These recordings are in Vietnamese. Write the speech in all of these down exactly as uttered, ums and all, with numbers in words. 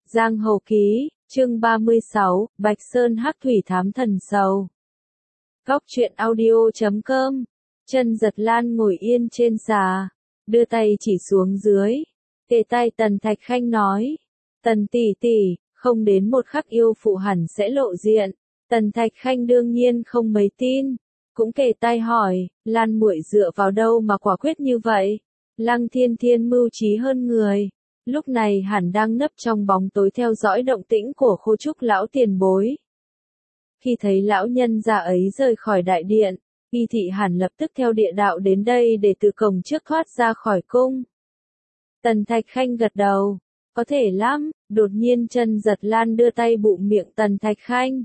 Giang Hồ Ký, chương ba mươi sáu, Bạch Sơn Hắc Thủy Thám Thần Sầu. Góc truyện audio chấm com. Chân Giật Lan ngồi yên trên xà, đưa tay chỉ xuống dưới, kề tai Tần Thạch Khanh nói: "Tần tỷ tỷ, không đến một khắc yêu phụ hẳn sẽ lộ diện." Tần Thạch Khanh đương nhiên không mấy tin, cũng kề tai hỏi: "Lan muội dựa vào đâu mà quả quyết như vậy?" Lăng Thiên Thiên mưu trí hơn người, lúc này hẳn đang nấp trong bóng tối theo dõi động tĩnh của Khô Trúc lão tiền bối. Khi thấy lão nhân già ấy rời khỏi đại điện, Y Thị hẳn lập tức theo địa đạo đến đây để từ cổng trước thoát ra khỏi cung. Tần Thạch Khanh gật đầu: "Có thể lắm." Đột nhiên Chân Giật Lan đưa tay bụm miệng Tần Thạch Khanh.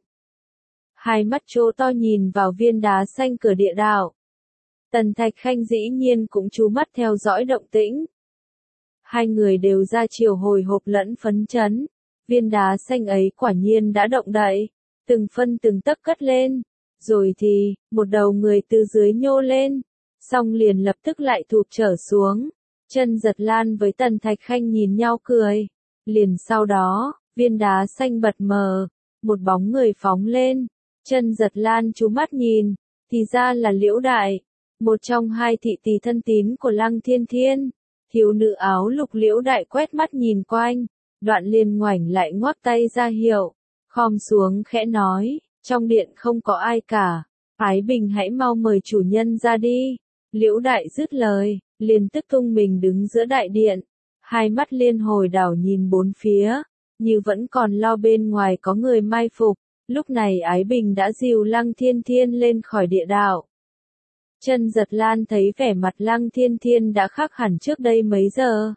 Hai mắt trố to nhìn vào viên đá xanh cửa địa đạo. Tần Thạch Khanh dĩ nhiên cũng chú mắt theo dõi động tĩnh. Hai người đều ra chiều hồi hộp lẫn phấn chấn. Viên đá xanh ấy quả nhiên đã động đậy, từng phân từng tấc cất lên. Rồi thì, một đầu người từ dưới nhô lên, xong liền lập tức lại thụp trở xuống. Chân Giật Lan với Tần Thạch Khanh nhìn nhau cười. Liền sau đó, viên đá xanh bật mờ, một bóng người phóng lên. Chân Giật Lan chú mắt nhìn, thì ra là Liễu Đại, một trong hai thị tỳ thân tín của Lăng Thiên Thiên. Thiếu nữ áo lục Liễu Đại quét mắt nhìn quanh, đoạn liền ngoảnh lại ngoắc tay ra hiệu, khom xuống khẽ nói: "Trong điện không có ai cả, Ái Bình hãy mau mời chủ nhân ra đi." Liễu Đại dứt lời, liền tức tung mình đứng giữa đại điện, hai mắt liên hồi đảo nhìn bốn phía, như vẫn còn lo bên ngoài có người mai phục. Lúc này Ái Bình đã dìu Lăng Thiên Thiên lên khỏi địa đạo. Chân Giật Lan thấy vẻ mặt Lăng Thiên Thiên đã khác hẳn trước đây mấy giờ.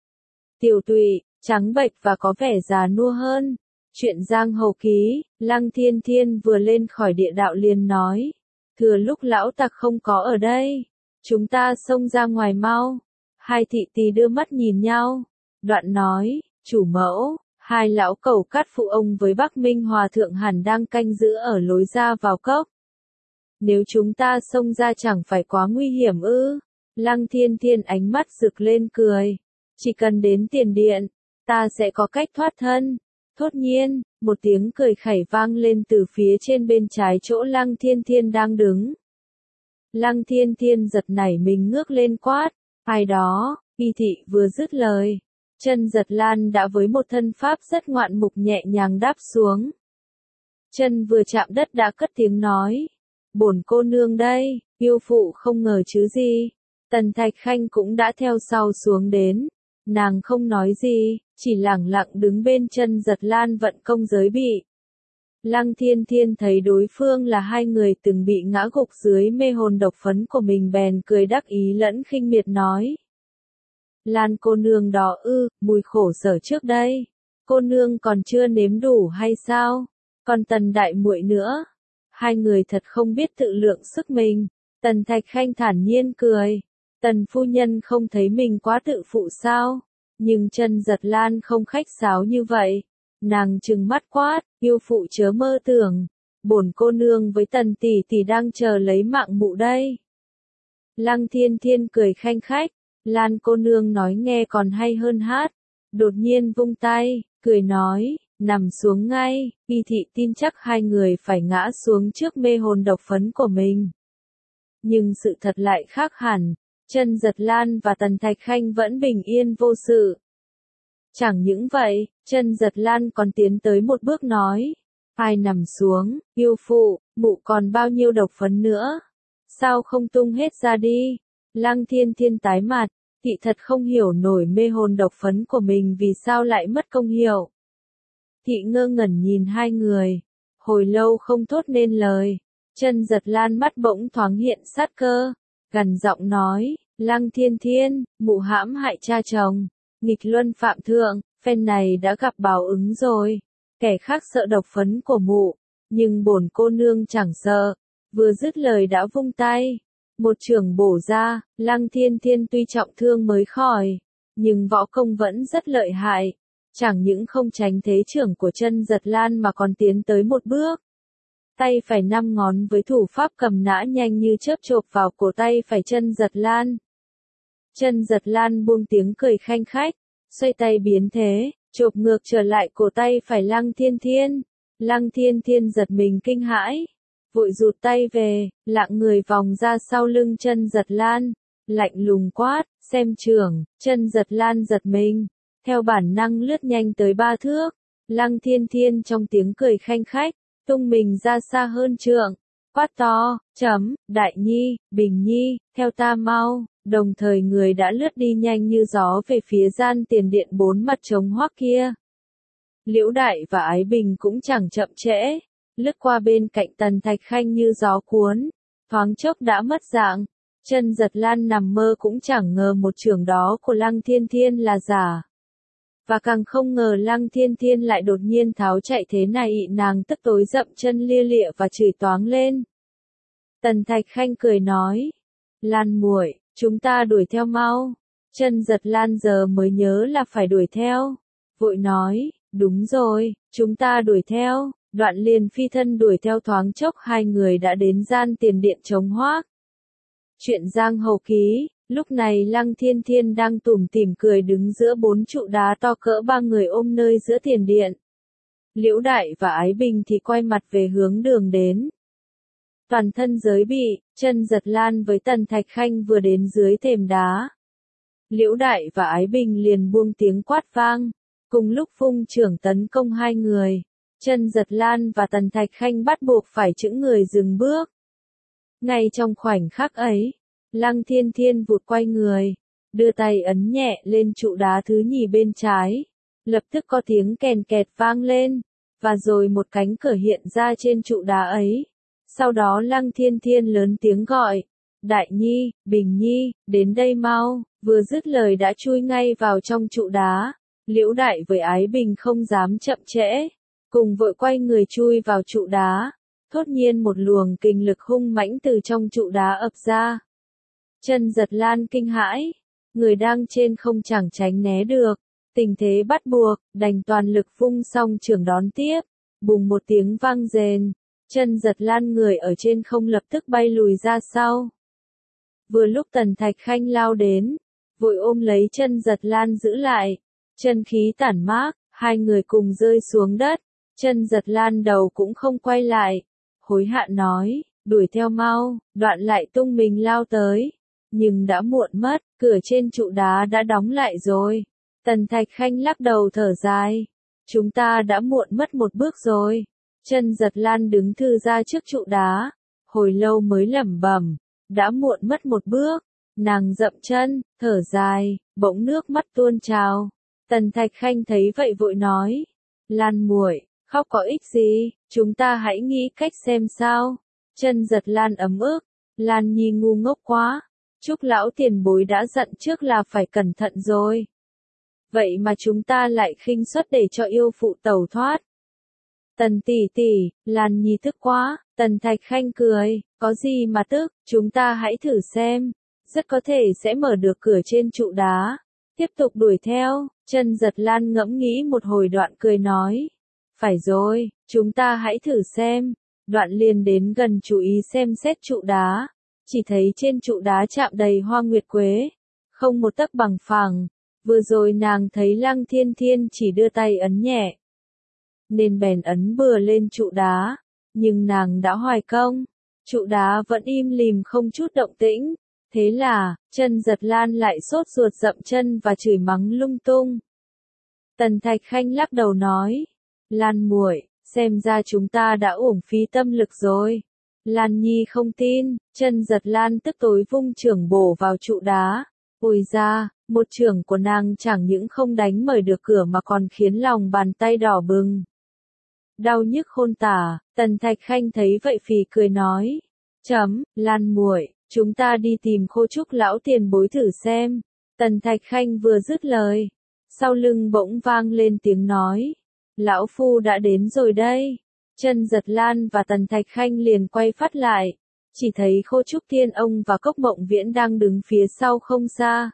Tiểu tụy, trắng bệch và có vẻ già nua hơn. Chuyện Giang Hồ Ký, Lăng Thiên Thiên vừa lên khỏi địa đạo liền nói: "Thừa lúc lão tặc không có ở đây, chúng ta xông ra ngoài mau." Hai thị tỳ đưa mắt nhìn nhau, đoạn nói: "Chủ mẫu, hai lão cẩu cát phụ ông với Bắc Minh Hòa Thượng hẳn đang canh giữ ở lối ra vào cốc. Nếu chúng ta xông ra chẳng phải quá nguy hiểm ư?" Lăng Thiên Thiên ánh mắt rực lên cười: "Chỉ cần đến tiền điện, ta sẽ có cách thoát thân." Thốt nhiên, một tiếng cười khẩy vang lên từ phía trên bên trái chỗ Lăng Thiên Thiên đang đứng. Lăng Thiên Thiên giật nảy mình ngước lên quát: "Ai đó?" Y Thị vừa dứt lời, Chân Giật Lan đã với một thân pháp rất ngoạn mục nhẹ nhàng đáp xuống. Chân vừa chạm đất đã cất tiếng nói: "Bổn cô nương đây." Yêu phụ không ngờ chứ gì. Tần Thạch Khanh cũng đã theo sau xuống đến. Nàng không nói gì, chỉ lẳng lặng đứng bên Chân Giật Lan vận công giới bị. Lăng Thiên Thiên thấy đối phương là hai người từng bị ngã gục dưới mê hồn độc phấn của mình bèn cười đắc ý lẫn khinh miệt nói: "Lan cô nương đó ư, mùi khổ sở trước đây, cô nương còn chưa nếm đủ hay sao? Còn Tần đại muội nữa." Hai người thật không biết tự lượng sức mình. Tần Thạch Khanh thản nhiên cười: "Tần phu nhân không thấy mình quá tự phụ sao?" Nhưng Chân Giật Lan không khách sáo như vậy. Nàng trừng mắt quát: "Yêu phụ chớ mơ tưởng, bổn cô nương với Tần tỷ tỷ đang chờ lấy mạng mụ đây." Lăng Thiên Thiên cười khanh khách: "Lan cô nương nói nghe còn hay hơn hát." Đột nhiên vung tay, cười nói: "Nằm xuống ngay." Y Thị tin chắc hai người phải ngã xuống trước mê hồn độc phấn của mình. Nhưng sự thật lại khác hẳn. Chân Giật Lan và Tần Thạch Khanh vẫn bình yên vô sự. Chẳng những vậy, Chân Giật Lan còn tiến tới một bước nói: "Ai nằm xuống, yêu phụ, mụ còn bao nhiêu độc phấn nữa? Sao không tung hết ra đi?" Lăng Thiên Thiên tái mặt, Thị thật không hiểu nổi mê hồn độc phấn của mình vì sao lại mất công hiệu. Thị ngơ ngẩn nhìn hai người, hồi lâu không thốt nên lời. Chân Giật Lan mắt bỗng thoáng hiện sát cơ, gằn giọng nói: "Lăng Thiên Thiên, mụ hãm hại cha chồng, nghịch luân phạm thượng, phen này đã gặp báo ứng rồi. Kẻ khác sợ độc phấn của mụ, nhưng bổn cô nương chẳng sợ." Vừa dứt lời đã vung tay, một chưởng bổ ra. Lăng Thiên Thiên tuy trọng thương mới khỏi, nhưng võ công vẫn rất lợi hại. Chẳng những không tránh thế chưởng của Chân Giật Lan mà còn tiến tới một bước. Tay phải năm ngón với thủ pháp cầm nã nhanh như chớp chộp vào cổ tay phải Chân Giật Lan. Chân Giật Lan buông tiếng cười khanh khách, xoay tay biến thế, chộp ngược trở lại cổ tay phải Lăng Thiên Thiên. Lăng Thiên Thiên giật mình kinh hãi, vội rụt tay về, lạng người vòng ra sau lưng Chân Giật Lan, lạnh lùng quát, xem trưởng. Chân Giật Lan giật mình, theo bản năng lướt nhanh tới ba thước. Lăng Thiên Thiên trong tiếng cười khanh khách, tung mình ra xa hơn trượng, quát to, chấm, Đại Nhi, Bình Nhi, theo ta mau. Đồng thời người đã lướt đi nhanh như gió về phía gian tiền điện bốn mặt trống hoác kia. Liễu Đại và Ái Bình cũng chẳng chậm trễ, lướt qua bên cạnh Tần Thạch Khanh như gió cuốn, thoáng chốc đã mất dạng. Chân Giật Lan nằm mơ cũng chẳng ngờ một chưởng đó của Lăng Thiên Thiên là giả. Và càng không ngờ Lăng Thiên Thiên lại đột nhiên tháo chạy thế này, nàng tức tối dậm chân lia lịa và chửi toáng lên. Tần Thạch Khanh cười nói, Lan muội, chúng ta đuổi theo mau. Chân Giật Lan giờ mới nhớ là phải đuổi theo, vội nói, đúng rồi, chúng ta đuổi theo. Đoạn liền phi thân đuổi theo, thoáng chốc hai người đã đến gian tiền điện trống hoác. Chuyện giang hồ ký. Lúc này Lăng Thiên Thiên đang tủm tỉm cười đứng giữa bốn trụ đá to cỡ ba người ôm nơi giữa tiền điện. Liễu Đại và Ái Bình thì quay mặt về hướng đường đến. Toàn thân giới bị, Chân Giật Lan với Tần Thạch Khanh vừa đến dưới thềm đá. Liễu Đại và Ái Bình liền buông tiếng quát vang, cùng lúc phung chưởng tấn công hai người. Chân Giật Lan và Tần Thạch Khanh bắt buộc phải chững người dừng bước. Ngay trong khoảnh khắc ấy, Lăng Thiên Thiên vụt quay người, đưa tay ấn nhẹ lên trụ đá thứ nhì bên trái. Lập tức có tiếng kèn kẹt vang lên, và rồi một cánh cửa hiện ra trên trụ đá ấy. Sau đó Lăng Thiên Thiên lớn tiếng gọi, Đại Nhi, Bình Nhi, đến đây mau. Vừa dứt lời đã chui ngay vào trong trụ đá. Liễu Đại với Ái Bình không dám chậm trễ, cùng vội quay người chui vào trụ đá. Thốt nhiên một luồng kình lực hung mãnh từ trong trụ đá ập ra. Chân Giật Lan kinh hãi, người đang trên không chẳng tránh né được, tình thế bắt buộc, đành toàn lực vung song chưởng đón tiếp. Bùng một tiếng vang rền, Chân Giật Lan người ở trên không lập tức bay lùi ra sau. Vừa lúc Tần Thạch Khanh lao đến, vội ôm lấy Chân Giật Lan giữ lại, chân khí tản mát, hai người cùng rơi xuống đất. Chân Giật Lan đầu cũng không quay lại, hối hận nói, đuổi theo mau. Đoạn lại tung mình lao tới, nhưng đã muộn mất, cửa trên trụ đá đã đóng lại rồi. Tần Thạch Khanh lắc đầu thở dài, chúng ta đã muộn mất một bước rồi. Chân Giật Lan đứng thư ra trước trụ đá, hồi lâu mới lẩm bẩm, đã muộn mất một bước. Nàng dậm chân, thở dài, bỗng nước mắt tuôn trào. Tần Thạch Khanh thấy vậy vội nói, Lan muội, khóc có ích gì, chúng ta hãy nghĩ cách xem sao. Chân Giật Lan ấm ức, Lan Nhi ngu ngốc quá, Trúc lão tiền bối đã dặn trước là phải cẩn thận rồi. Vậy mà chúng ta lại khinh suất để cho yêu phụ tẩu thoát. Tần tỷ tỷ, Lan Nhi tức quá. Tần Thạch Khanh cười, có gì mà tức, chúng ta hãy thử xem, rất có thể sẽ mở được cửa trên trụ đá. Tiếp tục đuổi theo. Chân Giật Lan ngẫm nghĩ một hồi đoạn cười nói, phải rồi, chúng ta hãy thử xem. Đoạn liền đến gần chú ý xem xét trụ đá, chỉ thấy trên trụ đá chạm đầy hoa nguyệt quế, không một tấc bằng phẳng. Vừa rồi nàng thấy Lăng Thiên Thiên chỉ đưa tay ấn nhẹ, nên bèn ấn bừa lên trụ đá, nhưng nàng đã hoài công, trụ đá vẫn im lìm không chút động tĩnh. Thế là, Chân Giật Lan lại sốt ruột dậm chân và chửi mắng lung tung. Tần Thạch Khanh lắc đầu nói, Lan muội, xem ra chúng ta đã uổng phí tâm lực rồi. Lan Nhi không tin. Chân Giật Lan tức tối vung chưởng bổ vào trụ đá. Ôi ra, một chưởng của nàng chẳng những không đánh mở được cửa mà còn khiến lòng bàn tay đỏ bừng, đau nhức khôn tả. Tần Thạch Khanh thấy vậy phì cười nói, chấm, Lan muội, chúng ta đi tìm Khô Trúc lão tiền bối thử xem. Tần Thạch Khanh vừa dứt lời, sau lưng bỗng vang lên tiếng nói, lão phu đã đến rồi đây. Chân Giật Lan và Tần Thạch Khanh liền quay phát lại, chỉ thấy Khô Trúc Thiên Ông và Cốc Mộng Viễn đang đứng phía sau không xa.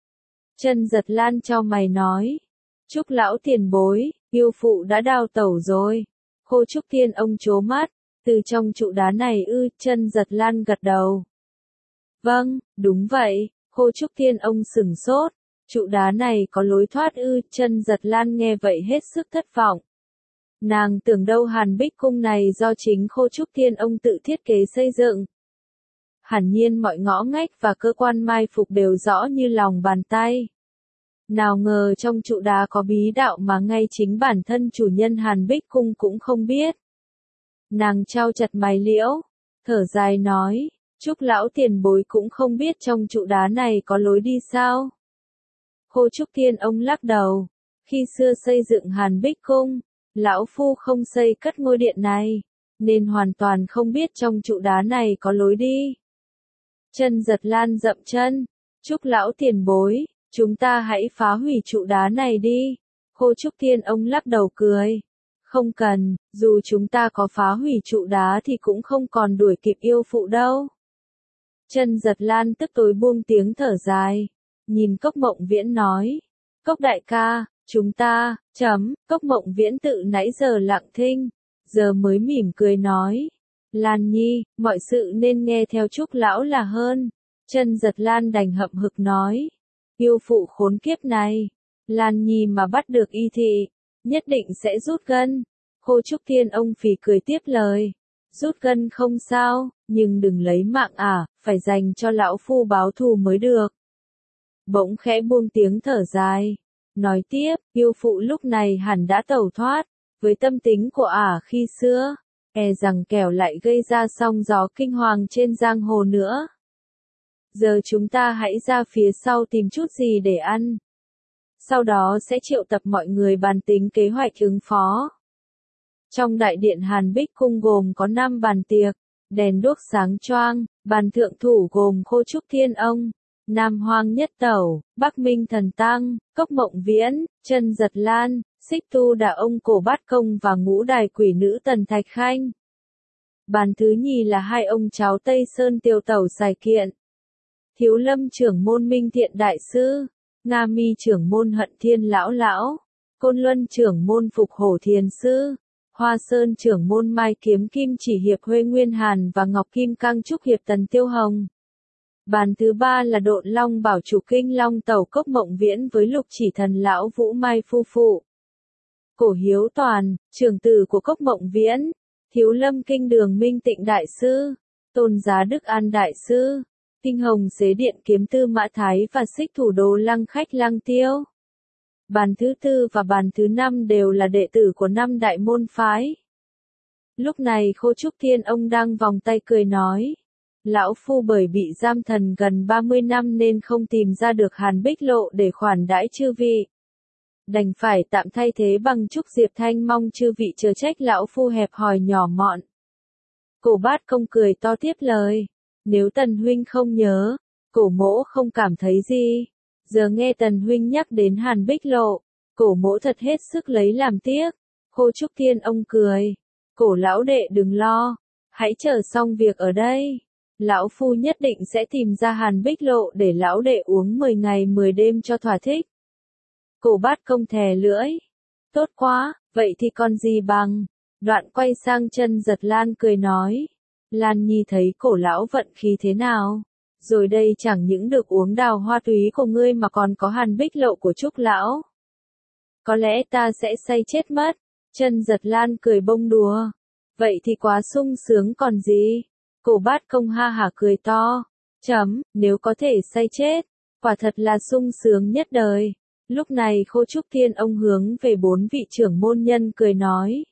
Chân Giật Lan chau mày nói, Trúc lão tiền bối, yêu phụ đã đào tẩu rồi. Khô Trúc Thiên Ông trố mắt, từ trong trụ đá này ư? Chân Giật Lan gật đầu, vâng, đúng vậy. Khô Trúc Thiên Ông sửng sốt, Trụ đá này có lối thoát ư? Chân Giật Lan nghe vậy hết sức thất vọng. Nàng tưởng đâu Hàn Bích Cung này do chính Khô Trúc Thiên ông tự thiết kế xây dựng. Hẳn nhiên mọi ngõ ngách và cơ quan mai phục đều rõ như lòng bàn tay. Nào ngờ trong trụ đá có bí đạo mà ngay chính bản thân chủ nhân Hàn Bích Cung cũng không biết. Nàng chau chặt mày liễu, thở dài nói, Trúc lão tiền bối cũng không biết trong trụ đá này có lối đi sao? Khô Trúc Thiên ông lắc đầu, khi xưa xây dựng Hàn Bích Cung, lão phu không xây cất ngôi điện này, nên hoàn toàn không biết trong trụ đá này có lối đi. Chân Giật Lan dậm chân, Trúc lão tiền bối, chúng ta hãy phá hủy trụ đá này đi. Khô Trúc Thiên ông lắc đầu cười, không cần, dù chúng ta có phá hủy trụ đá thì cũng không còn đuổi kịp yêu phụ đâu. Chân Giật Lan tức tối buông tiếng thở dài, nhìn Cốc Mộng Viễn nói, Cốc đại ca, chúng ta, chấm, Cốc Mộng Viễn tự nãy giờ lặng thinh, giờ mới mỉm cười nói, Lan Nhi, mọi sự nên nghe theo Trúc lão là hơn. Chân Giật Lan đành hậm hực nói, yêu phụ khốn kiếp này, Lan Nhi mà bắt được y thị, nhất định sẽ rút gân. Khô Trúc Thiên ông phì cười tiếp lời, rút gân không sao, nhưng đừng lấy mạng à, phải dành cho lão phu báo thù mới được. Bỗng khẽ buông tiếng thở dài, nói tiếp, yêu phụ lúc này hẳn đã tẩu thoát, với tâm tính của ả khi xưa, e rằng kẻo lại gây ra sóng gió kinh hoàng trên giang hồ nữa. Giờ chúng ta hãy ra phía sau tìm chút gì để ăn. Sau đó sẽ triệu tập mọi người bàn tính kế hoạch ứng phó. Trong đại điện Hàn Bích Cung gồm có năm bàn tiệc, đèn đuốc sáng choang, bàn thượng thủ gồm Khô Trúc Thiên ông, Nam Hoang Nhất Tẩu, Bắc Minh Thần Tăng, Cốc Mộng Viễn, Chân Giật Lan, Xích Tu Đà ông Cổ Bát Công và ngũ đài quỷ nữ Tần Thạch Khanh. Bàn thứ nhì là hai ông cháu Tây Sơn Tiêu Tẩu Sài Kiện, Thiếu Lâm trưởng môn Minh Thiện Đại Sư, Nga Mi trưởng môn Hận Thiên Lão Lão, Côn Luân trưởng môn Phục Hổ Thiền Sư, Hoa Sơn trưởng môn Mai Kiếm Kim Chỉ Hiệp Huê Nguyên Hàn và Ngọc Kim Cang Trúc Hiệp Tần Tiêu Hồng. Bàn thứ ba là Độn Long Bảo Chủ Kinh Long Tẩu Cốc Mộng Viễn với Lục Chỉ Thần Lão Vũ Mai Phu Phụ. Cổ Hiếu Toàn, trưởng tử của Cốc Mộng Viễn, Thiếu Lâm Kinh Đường Minh Tịnh Đại Sư, Tôn Giá Đức An Đại Sư, Kinh Hồng Xế Điện Kiếm Tư Mã Thái và Xích Thủ Đồ Lăng Khách Lăng Tiêu. Bàn thứ tư và bàn thứ năm đều là đệ tử của năm đại môn phái. Lúc này Khô Trúc Thiên ông đang vòng tay cười nói, lão phu bởi bị giam thần gần ba mươi năm nên không tìm ra được Hàn Bích lộ để khoản đãi chư vị. Đành phải tạm thay thế bằng Trúc Diệp Thanh, mong chư vị chớ trách lão phu hẹp hòi nhỏ mọn. Cổ Bát Công cười to tiếp lời, nếu Tần huynh không nhớ, cổ mỗ không cảm thấy gì. Giờ nghe Tần huynh nhắc đến Hàn Bích lộ, cổ mỗ thật hết sức lấy làm tiếc. Khô Trúc Thiên ông cười, cổ lão đệ đừng lo, hãy chờ xong việc ở đây. Lão phu nhất định sẽ tìm ra Hàn Bích lộ để lão đệ uống mười ngày mười đêm cho thỏa thích. Cổ Bát Công thè lưỡi, tốt quá, vậy thì còn gì bằng. Đoạn quay sang Chân Giật Lan cười nói, Lan Nhi thấy cổ lão vận khí thế nào? Rồi đây chẳng những được uống đào hoa túy của ngươi mà còn có Hàn Bích lộ của Trúc lão. Có lẽ ta sẽ say chết mất. Chân Giật Lan cười bông đùa. Vậy thì quá sung sướng còn gì. Cổ Bát Công ha hả cười to. Chấm, nếu có thể say chết, quả thật là sung sướng nhất đời. Lúc này Khô Trúc Thiên ông hướng về bốn vị trưởng môn nhân cười nói.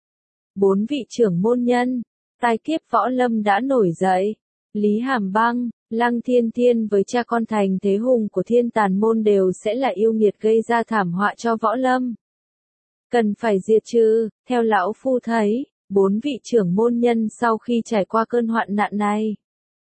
Bốn vị trưởng môn nhân, tai kiếp võ lâm đã nổi dậy. Lý Hàm Băng, Lăng Thiên Thiên với cha con Thành Thế Hùng của Thiên Tàn môn đều sẽ là yêu nghiệt gây ra thảm họa cho võ lâm. Cần phải diệt trừ, theo lão phu thấy, bốn vị trưởng môn nhân sau khi trải qua cơn hoạn nạn này,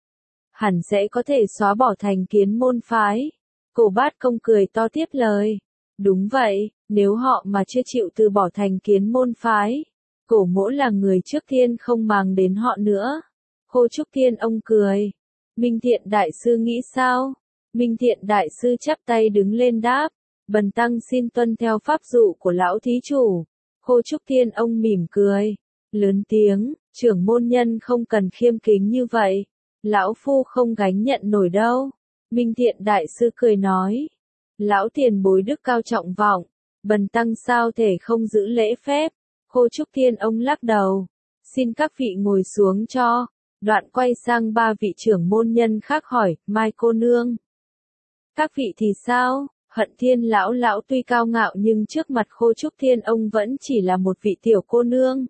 hẳn sẽ có thể xóa bỏ thành kiến môn phái. Cổ Bát Công cười to tiếp lời. Đúng vậy, nếu họ mà chưa chịu từ bỏ thành kiến môn phái, cổ mỗ là người trước tiên không màng đến họ nữa. Khô Trúc Thiên ông cười. Minh Thiện Đại Sư nghĩ sao? Minh Thiện Đại Sư chắp tay đứng lên đáp. Bần tăng xin tuân theo pháp dụ của lão thí chủ. Khô Trúc Thiên ông mỉm cười. Lớn tiếng, trưởng môn nhân không cần khiêm kính như vậy. Lão phu không gánh nhận nổi đâu. Minh Thiện Đại Sư cười nói. Lão tiền bối đức cao trọng vọng, bần tăng sao thể không giữ lễ phép. Khô Trúc Thiên ông lắc đầu. Xin các vị ngồi xuống cho. Đoạn quay sang ba vị trưởng môn nhân khác hỏi, Mai cô nương. Các vị thì sao? Hận Thiên lão lão tuy cao ngạo nhưng trước mặt Khô Trúc Thiên ông vẫn chỉ là một vị tiểu cô nương.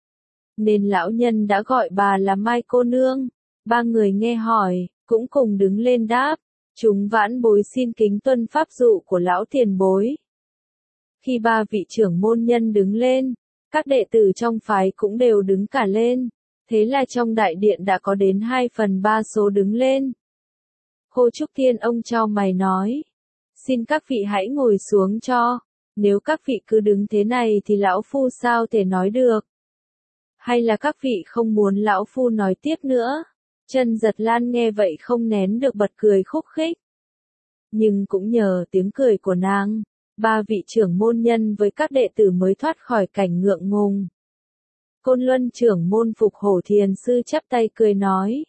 Nên lão nhân đã gọi bà là Mai cô nương. Ba người nghe hỏi, cũng cùng đứng lên đáp. Chúng vãn bối xin kính tuân pháp dụ của lão tiền bối. Khi ba vị trưởng môn nhân đứng lên, các đệ tử trong phái cũng đều đứng cả lên. Thế là trong đại điện đã có đến hai phần ba số đứng lên. Khô Trúc Thiên ông chau mày nói. Xin các vị hãy ngồi xuống cho. Nếu các vị cứ đứng thế này thì lão phu sao thể nói được. Hay là các vị không muốn lão phu nói tiếp nữa. Chân Giật Lan nghe vậy không nén được bật cười khúc khích. Nhưng cũng nhờ tiếng cười của nàng, ba vị trưởng môn nhân với các đệ tử mới thoát khỏi cảnh ngượng ngùng. Côn Luân trưởng môn Phục Hổ Thiền sư chắp tay cười nói.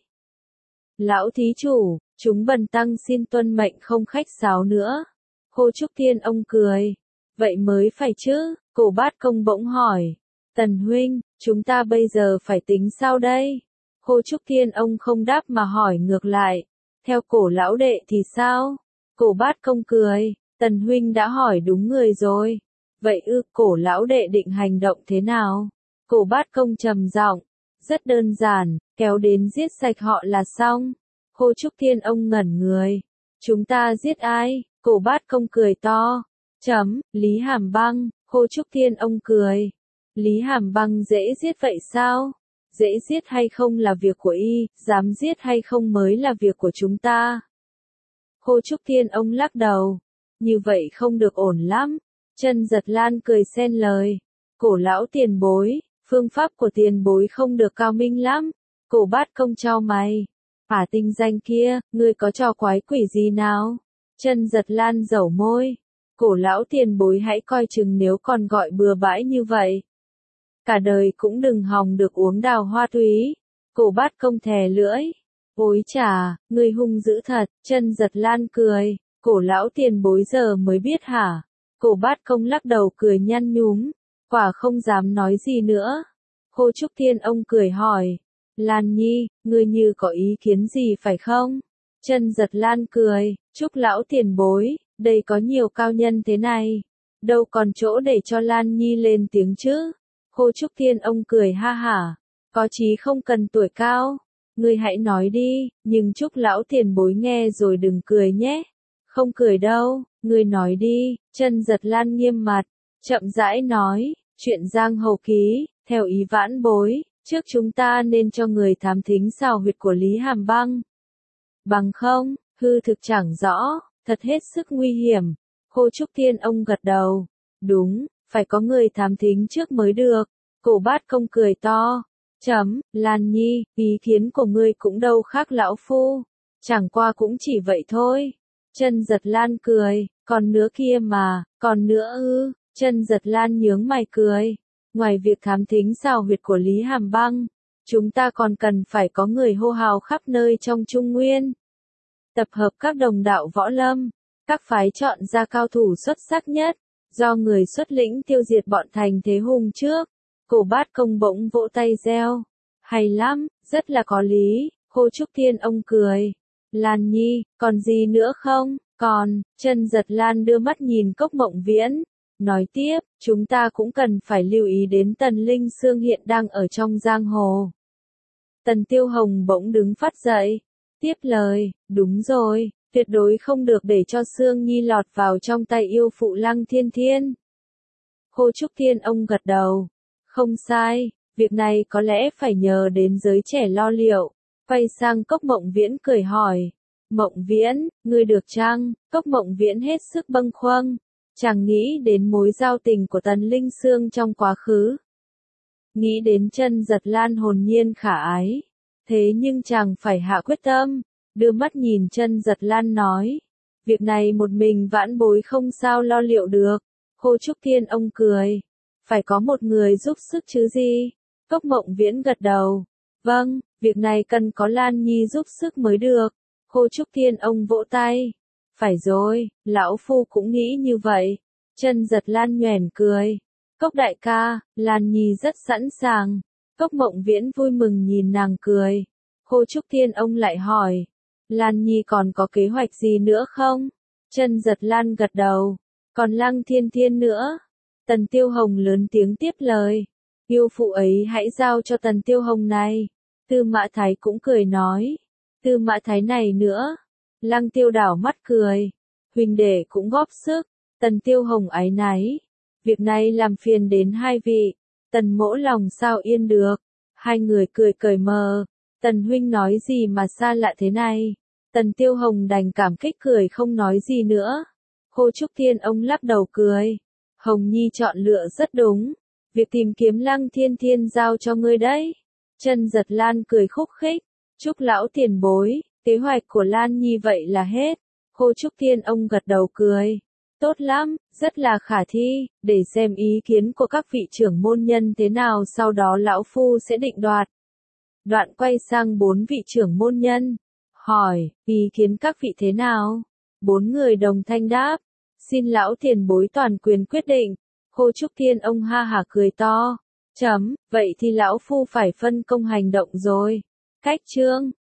Lão thí chủ, chúng bần tăng xin tuân mệnh không khách sáo nữa. Khô Trúc Thiên ông cười. Vậy mới phải chứ, Cổ Bát Công bỗng hỏi. Tần huynh, chúng ta bây giờ phải tính sao đây? Khô Trúc Thiên ông không đáp mà hỏi ngược lại. Theo cổ lão đệ thì sao? Cổ Bát Công cười. Tần huynh đã hỏi đúng người rồi. Vậy ư, cổ lão đệ định hành động thế nào? Cổ Bát Công trầm giọng. Rất đơn giản, kéo đến giết sạch họ là xong. Khô Trúc Thiên ông ngẩn người. Chúng ta giết ai? Cổ Bát Công cười to. Chấm, Lý Hàm Băng. Khô Trúc Thiên ông cười. Lý Hàm Băng dễ giết vậy sao? Dễ giết hay không là việc của y, dám giết hay không mới là việc của chúng ta. Khô Trúc Thiên ông lắc đầu. Như vậy không được ổn lắm. Chân Giật Lan cười xen lời. Cổ lão tiền bối, phương pháp của tiền bối không được cao minh lắm. Cổ Bát Công chau mày. Hả tinh danh kia, ngươi có trò quái quỷ gì nào? Chân Giật Lan dẩu môi. Cổ lão tiền bối hãy coi chừng nếu còn gọi bừa bãi như vậy. Cả đời cũng đừng hòng được uống đào hoa túy. Cổ Bát Công thè lưỡi. Ôi chà, ngươi hung dữ thật. Chân Giật Lan cười. Cổ lão tiền bối giờ mới biết hả? Cổ Bát Công lắc đầu cười nhăn nhúm. Quả không dám nói gì nữa. Khô Trúc Thiên ông cười hỏi. Lan Nhi, ngươi như có ý kiến gì phải không? Chân Giật Lan cười. Chúc lão tiền bối, đây có nhiều cao nhân thế này. Đâu còn chỗ để cho Lan Nhi lên tiếng chứ? Khô Trúc Thiên ông cười ha hả. Có chí không cần tuổi cao. Ngươi hãy nói đi, nhưng chúc lão tiền bối nghe rồi đừng cười nhé. Không cười đâu, ngươi nói đi. Chân Giật Lan nghiêm mặt, chậm rãi nói. Chuyện giang hồ ký, theo ý vãn bối, trước chúng ta nên cho người thám thính xào huyệt của Lý Hàm Băng. Bằng không, hư thực chẳng rõ, thật hết sức nguy hiểm. Khô Trúc Thiên ông gật đầu. Đúng, phải có người thám thính trước mới được. Cổ Bát Công cười to. Chấm, Lan Nhi, ý kiến của ngươi cũng đâu khác lão phu. Chẳng qua cũng chỉ vậy thôi. Chân Giật Lan cười. Còn nữa kia mà, còn nữa ư. Chân Giật Lan nhướng mày cười. Ngoài việc thám thính xào huyệt của Lý Hàm Băng, chúng ta còn cần phải có người hô hào khắp nơi trong Trung Nguyên. Tập hợp các đồng đạo võ lâm, các phái chọn ra cao thủ xuất sắc nhất, do người xuất lĩnh tiêu diệt bọn thành thế hùng trước. Cổ Bát Công bỗng vỗ tay reo. Hay lắm, rất là có lý. Khô Trúc Thiên ông cười. Lan Nhi, còn gì nữa không? Còn, Chân Giật Lan đưa mắt nhìn Cốc Mộng Viễn. Nói tiếp, chúng ta cũng cần phải lưu ý đến Tần Linh Sương hiện đang ở trong giang hồ. Tần Tiêu Hồng bỗng đứng phát dậy. Tiếp lời, đúng rồi, tuyệt đối không được để cho Sương Nhi lọt vào trong tay yêu phụ Lăng Thiên Thiên. Khô Trúc Thiên ông gật đầu. Không sai, việc này có lẽ phải nhờ đến giới trẻ lo liệu. Quay sang Cốc Mộng Viễn cười hỏi. Mộng Viễn, ngươi được chăng? Cốc Mộng Viễn hết sức bâng khuâng. Chàng nghĩ đến mối giao tình của Tần Linh Sương trong quá khứ. Nghĩ đến Chân Giật Lan hồn nhiên khả ái. Thế nhưng chàng phải hạ quyết tâm. Đưa mắt nhìn Chân Giật Lan nói. Việc này một mình vãn bối không sao lo liệu được. Khô Trúc Thiên ông cười. Phải có một người giúp sức chứ gì? Cốc Mộng Viễn gật đầu. Vâng, việc này cần có Lan Nhi giúp sức mới được. Khô Trúc Thiên ông vỗ tay. Phải rồi, lão phu cũng nghĩ như vậy. Chân Giật Lan nhoẻn cười. Cốc đại ca, Lan Nhi rất sẵn sàng. Cốc Mộng Viễn vui mừng nhìn nàng cười. Khô Trúc Thiên ông lại hỏi. Lan Nhi còn có kế hoạch gì nữa không? Chân Giật Lan gật đầu. Còn Lăng Thiên Thiên nữa. Tần Tiêu Hồng lớn tiếng tiếp lời. Yêu phụ ấy hãy giao cho Tần Tiêu Hồng này. Tư Mã Thái cũng cười nói. Tư Mã Thái này nữa. Lăng Tiêu đảo mắt cười. Huỳnh đệ cũng góp sức. Tần Tiêu Hồng áy náy. Việc này làm phiền đến hai vị. Tần mỗ lòng sao yên được. Hai người cười cởi mờ. Tần huynh nói gì mà xa lạ thế này. Tần Tiêu Hồng đành cảm kích cười không nói gì nữa. Khô Trúc Thiên ông lắc đầu cười. Hồng Nhi chọn lựa rất đúng. Việc tìm kiếm Lăng Thiên Thiên giao cho ngươi đấy. Chân Giật Lan cười khúc khích. Chúc lão tiền bối, kế hoạch của Lan Nhi vậy là hết. Khô Trúc Thiên ông gật đầu cười. Tốt lắm, rất là khả thi, để xem ý kiến của các vị trưởng môn nhân thế nào sau đó lão phu sẽ định đoạt. Đoạn quay sang bốn vị trưởng môn nhân. Hỏi, ý kiến các vị thế nào? Bốn người đồng thanh đáp. Xin lão tiền bối toàn quyền quyết định. Khô Trúc Thiên ông ha hả cười to. Chấm, vậy thì lão phu phải phân công hành động rồi. Cách chương.